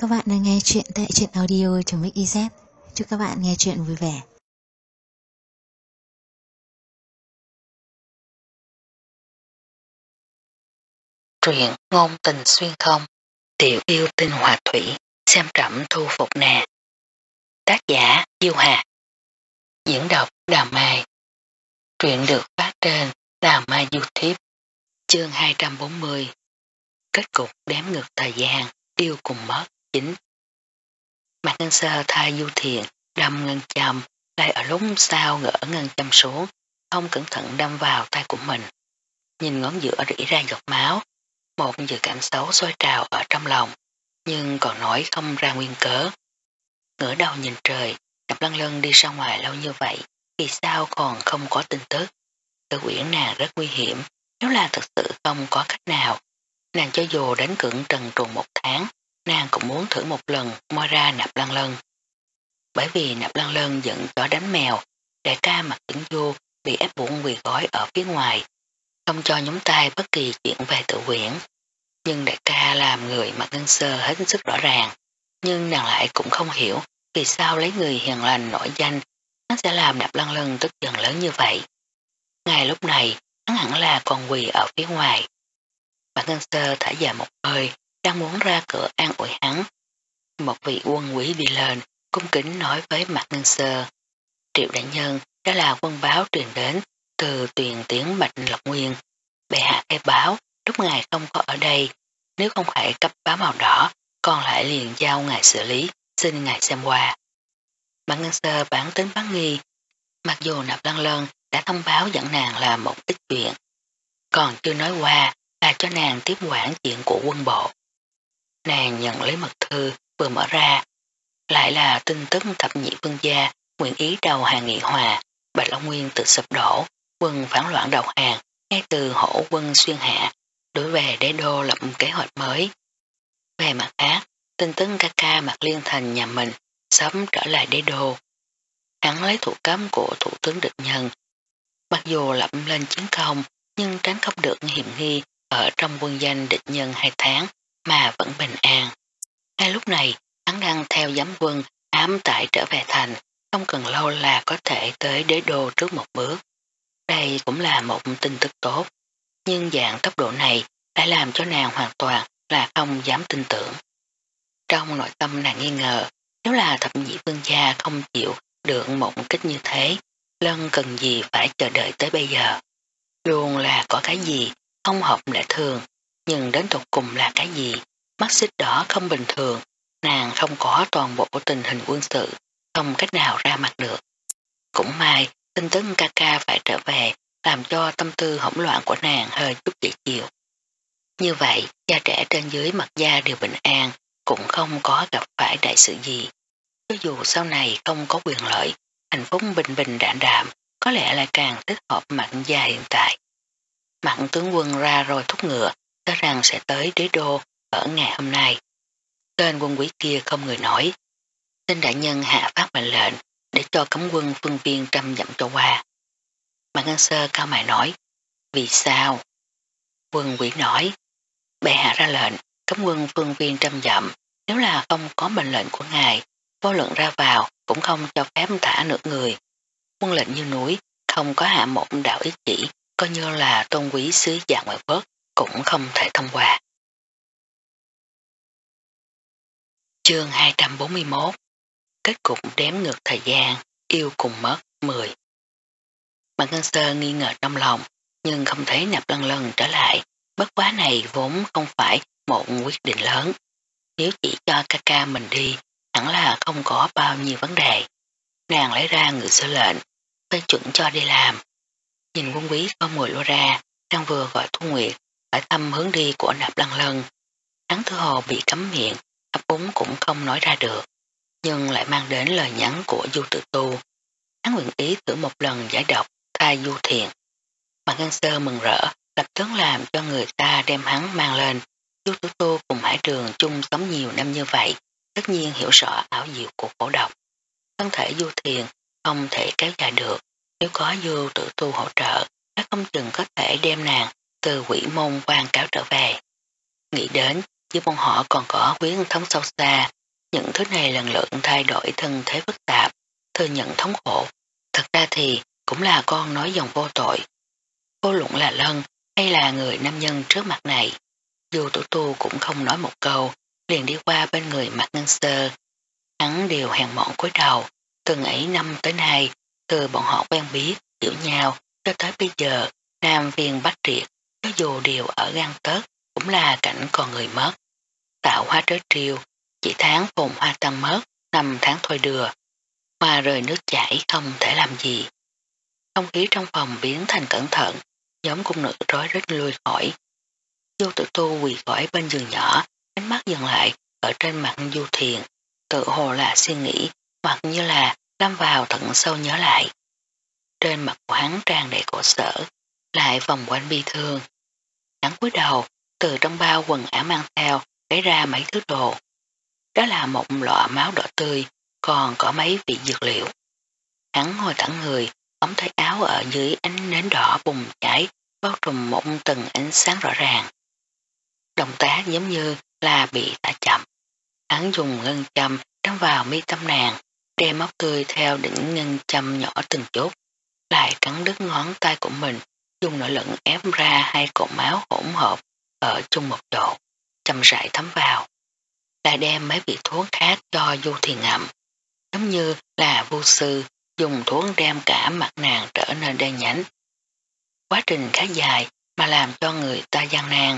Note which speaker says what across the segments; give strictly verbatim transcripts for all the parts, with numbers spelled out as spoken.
Speaker 1: các bạn đang nghe chuyện tại truyện audio.mixyz. Chúc các bạn nghe chuyện vui vẻ.
Speaker 2: Truyện ngôn tình xuyên không, tiểu yêu tinh hòa thủy, xem trẫm thu phục nè. Tác giả Diêu Hà. Diễn đọc Đào Mai. Truyện được phát trên Đào Mai YouTube. Chương hai trăm bốn mươi. Kết cục đếm ngược thời gian, yêu cùng mất chính. Mạc Ngân Sơ thay Du Thiền đâm ngân châm, lại ở lúc sau gỡ ngân châm xuống, không cẩn thận đâm vào tay của mình. Nhìn ngón giữa rỉ ra giọt máu, một dự cảm xấu sôi trào ở trong lòng, nhưng còn nói không ra nguyên cớ. Ngửa đầu nhìn trời, Nạp Lân Lân đi ra ngoài lâu như vậy, vì sao còn không có tin tức? Cơ quyển nàng rất nguy hiểm, nếu là thật sự không có cách nào. Nàng cho dù đánh cưỡng trần truồng một tháng, nàng cũng muốn thử một lần moi ra Nạp Lân Lân. Bởi vì Nạp Lân Lân giận chó đánh mèo, đại ca Mạc Tử Du bị ép buộc quỳ gói ở phía ngoài, không cho nhúng tay bất kỳ chuyện về tự quyển. Nhưng đại ca làm người Mạc Ngân Sơ hết sức rõ ràng, nhưng nàng lại cũng không hiểu vì sao lấy người hiền lành nổi danh nó sẽ làm Nạp Lân Lân tức giận lớn như vậy. Ngay lúc này hắn hẳn là còn quỳ ở phía ngoài. Mạc Ngân Sơ thả dài một hơi, đang muốn ra cửa an ủi hắn. Một vị quân quý đi lên, cung kính nói với Mạc Ngân Sơ: Triệu đại nhân, đó là quân báo truyền đến từ Tuyền Tiến Bạch Lộc Nguyên. Bệ hạ khai báo, lúc ngài không có ở đây, nếu không phải cấp báo màu đỏ, còn lại liền giao ngài xử lý, xin ngài xem qua. Mạc Ngân Sơ bản tính bán nghi, mặc dù Nạp Lân Lân đã thông báo dẫn nàng làm một ít chuyện, còn chưa nói qua là cho nàng tiếp quản chuyện của quân bộ. Nàng nhận lấy mật thư vừa mở ra, lại là tin tức thập nhị vương gia nguyện ý đầu hàng nghị hòa, Bạch Long Nguyên tự sụp đổ, quân phản loạn đầu hàng, ngay từ hổ quân xuyên hạ, đối về đế đô lập kế hoạch mới. Về mặt khác, tin tức ca ca Mạc Liên Thành nhà mình sớm trở lại đế đô. Hắn lấy thủ cấm của thủ tướng địch nhân. Mặc dù lập lên chiến công, nhưng tránh không được hiểm nghi ở trong quân danh địch nhân hai tháng mà vẫn bình an. Ngay lúc này, hắn đang theo giám quân ám tại trở về thành, không cần lâu là có thể tới đế đô trước một bước. Đây cũng là một tin tức tốt, nhưng dạng tốc độ này đã làm cho nàng hoàn toàn là không dám tin tưởng. Trong nội tâm nàng nghi ngờ, nếu là thập nhị vương gia không chịu được một kích như thế, Lân cần gì phải chờ đợi tới bây giờ. Luôn là có cái gì không hợp lẽ thường, nhưng đến tột cùng là cái gì, mắt xích đỏ không bình thường, nàng không có toàn bộ tình hình quân sự, không cách nào ra mặt được. Cũng may, tin tức ca ca phải trở về, làm cho tâm tư hỗn loạn của nàng hơi chút dễ chịu. Như vậy, gia trẻ trên dưới mặt gia đều bình an, cũng không có gặp phải đại sự gì. Cho dù sau này không có quyền lợi, hạnh phúc bình bình đạm đạm, có lẽ lại càng thích hợp Mạn gia hiện tại. Mạn tướng quân ra rồi thúc ngựa, cho rằng sẽ tới đế đô ở ngày hôm nay. Tên quân quý kia không người nói. Tên đại nhân hạ phát mệnh lệnh để cho cấm quân phương viên trăm dặm cho qua. Mạc Ngân Sơ cao mày nói, vì sao? Quân quý nói, bệ hạ ra lệnh cấm quân phương viên trăm dặm, nếu là không có mệnh lệnh của ngài, vô luận ra vào cũng không cho phép thả nửa người. Quân lệnh như núi, không có hạ một đạo ý chỉ, coi như là tôn quý sứ giả ngoại quốc, cũng không thể thông qua. Chương hai trăm bốn mươi mốt. Kết cục đếm ngược thời gian, yêu cùng mất mười. Mạc Ngân Sơ nghi ngờ trong lòng, nhưng không thấy Nạp Lân Lân trở lại, bất quá này vốn không phải một quyết định lớn. Nếu chỉ cho ca ca mình đi, hẳn là không có bao nhiêu vấn đề. Nàng lấy ra ngự sử lệnh, phê chuẩn cho đi làm. Nhìn quân quý không ngồi lô ra, đang vừa gọi Thu Nguyệt, hỏi thăm hướng đi của Nạp Lân Lân. Hắn thư hồ bị cấm miệng, ấp úng cũng không nói ra được, nhưng lại mang đến lời nhắn của Du Tự Tu. Hắn nguyện ý thử một lần giải độc thay Du Thiền. Mạc Ngân Sơ mừng rỡ, lập tức làm cho người ta đem hắn mang lên. Du Tử Tu cùng Hải Trường chung sống nhiều năm như vậy, tất nhiên hiểu rõ ảo diệu của cổ độc. Thân thể Du Thiền không thể kéo dài được, nếu có Du Tử Tu hỗ trợ, nó không chừng có thể đem nàng từ quỷ môn quan cáo trở về. Nghĩ đến, chứ bọn họ còn có quyến thống sâu xa, những thứ này lần lượt thay đổi thân thế phức tạp, thừa nhận thống khổ. Thật ra thì cũng là con nói dòng vô tội. Vô luận là Lân hay là người nam nhân trước mặt này, dù Tử Tu cũng không nói một câu, liền đi qua bên người Mạc Ngân Sơ. Hắn đều hèn mọn cúi đầu, từng ấy năm tới nay, từ bọn họ quen biết, hiểu nhau, cho tới bây giờ, nam viên bách triệt, cho dù đều ở gan tớt, cũng là cảnh còn người mất. Tạo hoa trớ triều, chỉ tháng phồn hoa tăng mất, năm tháng thôi đưa. Hoa rời nước chảy không thể làm gì. Không khí trong phòng biến thành cẩn thận, giống cung nữ rối rít lui khỏi. Vô Tử Tu quỳ khỏi bên giường nhỏ, ánh mắt dừng lại ở trên mặt Du Thiền, tự hồ là suy nghĩ, hoặc như là lâm vào tận sâu nhớ lại. Trên mặt của hắn tràn đầy khổ sở, lại vòng quanh bi thương. Hắn cúi đầu, từ trong bao quần áo mang theo, lấy ra mấy thứ đồ. Đó là một lọ máu đỏ tươi, còn có mấy vị dược liệu. Hắn ngồi thẳng người, ống tay áo ở dưới ánh nến đỏ bùng cháy, bao trùm một tầng ánh sáng rõ ràng. Động tác giống như là bị thả chậm. Hắn dùng ngân châm đâm vào mi tâm nàng, đem máu tươi theo đỉnh ngân châm nhỏ từng chút, lại cắn đứt ngón tay của mình, dùng nội lực ép ra hai cột máu hỗn hợp ở chung một chỗ, chậm rãi thấm vào. Lại đem mấy vị thuốc khác cho Du Thiền ngậm, giống như là vô sư dùng thuốc đem cả mặt nàng trở nên đen nhánh. Quá trình khá dài mà làm cho người ta gian nan.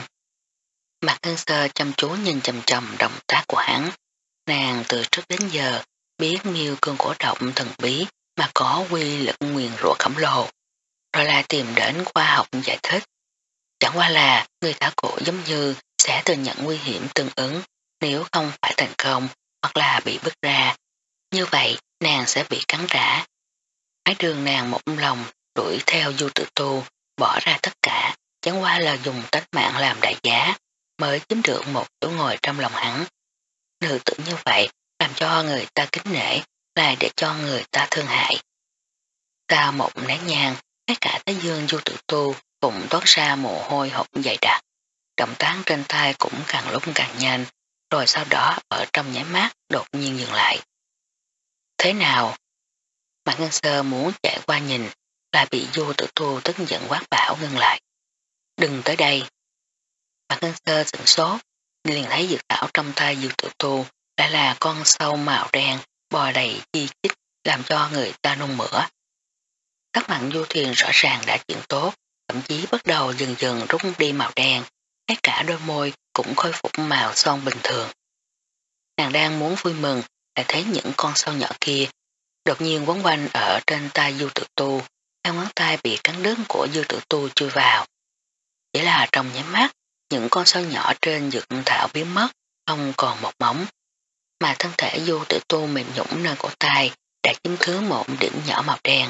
Speaker 2: Mạc Ngân Sơ chăm chú nhìn chầm chầm động tác của hắn. Nàng từ trước đến giờ biết miêu cương cổ độc thần bí mà có quy lực nguyền rủa khổng lồ, rồi lại tìm đến khoa học giải thích. Chẳng qua là người thả cổ giống như sẽ thừa nhận nguy hiểm tương ứng nếu không phải thành công hoặc là bị bứt ra. Như vậy nàng sẽ bị cắn trả. Ái đường nàng một lòng đuổi theo Du Tử Tu, bỏ ra tất cả, chẳng qua là dùng tính mạng làm đại giá mới chiếm được một chỗ ngồi trong lòng hắn. Nữ tử như vậy làm cho người ta kính nể, lại để cho người ta thương hại. Sau một nén nhang, tất cả Thái Dương Du Tử Tu cũng toát ra mồ hôi hột dày đặc. Động tác trên tay cũng càng lúc càng nhanh, rồi sau đó ở trong nháy mắt đột nhiên dừng lại. Thế nào? Mạc Ngân Sơ muốn chạy qua nhìn, lại bị Du Tử Tu tức giận quát bảo ngưng lại. Đừng tới đây. Mạc Ngân Sơ sửng sốt, liền thấy dược thảo trong tay Du Tử Tu lại là con sâu màu đen bò đầy chi chít, làm cho người ta nôn mửa. Các mặt Du Thiền rõ ràng đã chuyển tốt, thậm chí bắt đầu dần dần rút đi màu đen, ngay cả đôi môi cũng khôi phục màu son bình thường. Nàng đang muốn vui mừng, lại thấy những con sâu nhỏ kia đột nhiên quấn quanh ở trên tay Du Tử Tu, theo ngón tay bị cắn đứt của Du Tử Tu chui vào. Chỉ là trong nháy mắt, những con sâu nhỏ trên dược thảo biến mất, không còn một móng, mà thân thể Du Tử Tu mềm nhũn nơi cổ tay đã chiếm cứ một điểm nhỏ màu đen.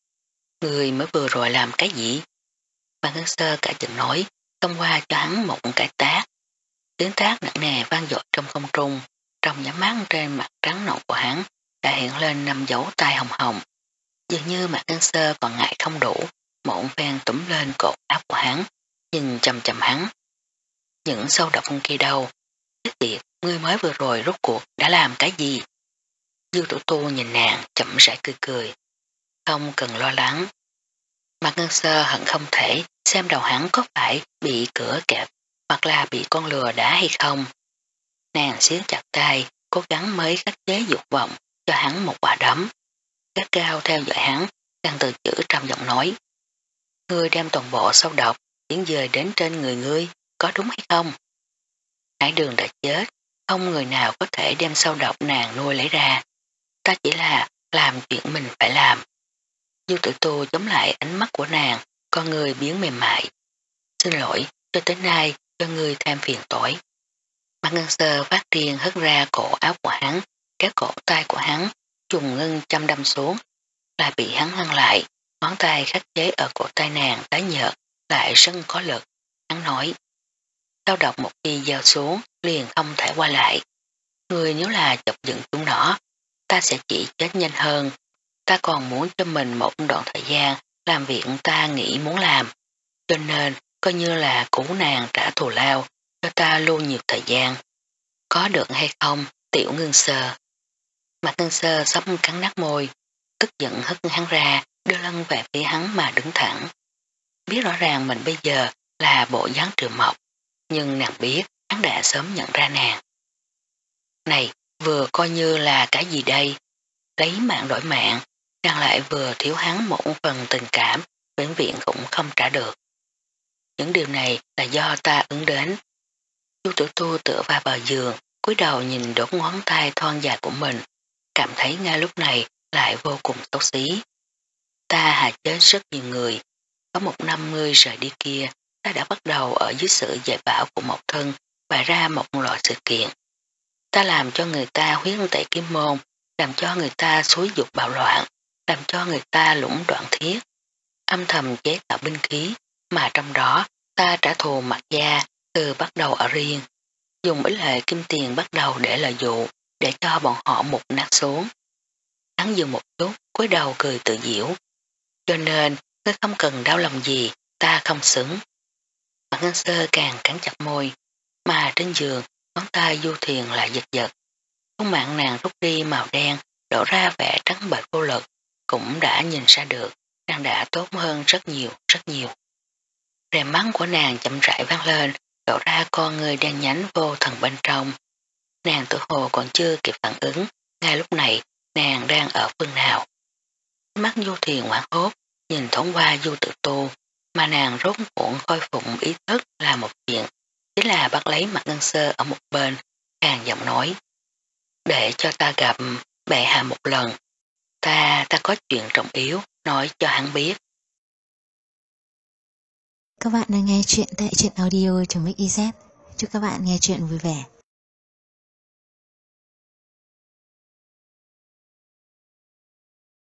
Speaker 2: Người mới vừa rồi làm cái gì? Mạc Ngân Sơ cả giận nói, thông qua cho hắn một cái tác. Tiếng tác nặng nề vang dội trong không trung, trong nhắm mắt trên mặt trắng nõn của hắn đã hiện lên năm dấu tay hồng hồng. Dường như Mạc Ngân Sơ còn ngại không đủ, một phen túm lên cột áo của hắn, nhìn chầm chầm hắn. Những sâu độc kia đâu? Chết tiệt, ngươi mới vừa rồi rốt cuộc đã làm cái gì? Du Tử Tu nhìn nàng chậm rãi cười cười. Không cần lo lắng. Mạc Ngân Sơ hận không thể xem đầu hắn có phải bị cửa kẹp hoặc là bị con lừa đá hay không. Nàng siết chặt tay, cố gắng mới khắc chế dục vọng cho hắn một quả đấm. Gắt cao theo dõi hắn, đang từ chữ trầm giọng nói. Ngươi đem toàn bộ sâu độc chuyển dời đến trên người ngươi, có đúng hay không? Hải Đường đã chết, không người nào có thể đem sâu độc nàng nuôi lấy ra. Ta chỉ là làm chuyện mình phải làm. Du Tử Tu chống lại ánh mắt của nàng, con người biến mềm mại. Xin lỗi, cho tới nay cho ngươi thêm phiền toái. Mạc Ngân Sơ phát điên hất ra cổ áo của hắn, kéo cổ tay của hắn, dùng ngân châm đâm xuống, lại bị hắn ngăn lại, ngón tay khắc chế ở cổ tay nàng tái nhợt, lại rất có lực. Hắn nói, sao độc một khi giao xuống, liền không thể qua lại. Ngươi nếu là chọc giận chúng nó, ta sẽ chỉ chết nhanh hơn. Ta còn muốn cho mình một đoạn thời gian làm việc ta nghĩ muốn làm, cho nên coi như là cứu nàng trả thù lao, cho ta lưu nhiều thời gian. Có được hay không, Tiểu Ngưng Sơ? Mặt Ngưng Sơ sắp cắn nát môi, tức giận hất hắn ra, đưa lưng về phía hắn mà đứng thẳng. Biết rõ ràng mình bây giờ là bộ dáng Triệu Mộc, nhưng nàng biết hắn đã sớm nhận ra nàng. Này, vừa coi như là cái gì đây? Lấy mạng đổi mạng, nàng lại vừa thiếu hắn một phần tình cảm, vĩnh viễn cũng không trả được. Những điều này là do ta ứng đến. Chu Tử Tu tựa vào bờ giường, cúi đầu nhìn đốt ngón tay thon dài của mình, cảm thấy ngay lúc này lại vô cùng xấu xí. Ta hạ chết rất nhiều người, có một năm ngươi rời đi kia, ta đã bắt đầu ở dưới sự dạy bảo của một thân bày ra một loại sự kiện. Ta làm cho người ta huyết tẩy kim môn, làm cho người ta xúi dục bạo loạn, làm cho người ta lũng đoạn thiết, âm thầm chế tạo binh khí, mà trong đó ta trả thù Mạc Gia từ bắt đầu ở riêng, dùng ích lợi kim tiền bắt đầu để lợi dụ, để cho bọn họ mục nát xuống. Hắn dừng một chút, cúi đầu cười tự giễu. Cho nên, ngươi không cần đau lòng gì, ta không xứng. Mặt Ngân Sơ càng cắn chặt môi, mà trên giường, ngón tay Du Thiền lại giật giật. Khuôn mặt nàng rút đi màu đen, đổ ra vẻ trắng bệch vô lực, cũng đã nhìn ra được, nàng đã tốt hơn rất nhiều, rất nhiều. Rèm mắt của nàng chậm rãi vang lên, đổ ra con người đen nhánh vô thần bên trong. Nàng tự hồ còn chưa kịp phản ứng, ngay lúc này nàng đang ở phương nào. Mắt Du Thiền hoảng hốt, nhìn thoáng qua Du Tử Tu, mà nàng rốt cuộc khôi phục ý thức là một chuyện, chính là bắt lấy Mặt Ngân Sơ ở một bên, càng giọng nói. Để cho ta gặp bệ hạ một lần, ta, ta có chuyện trọng yếu, nói cho hắn biết.
Speaker 1: Các bạn đang nghe chuyện tại truyện audio.mixyz. Chúc các bạn nghe chuyện vui vẻ.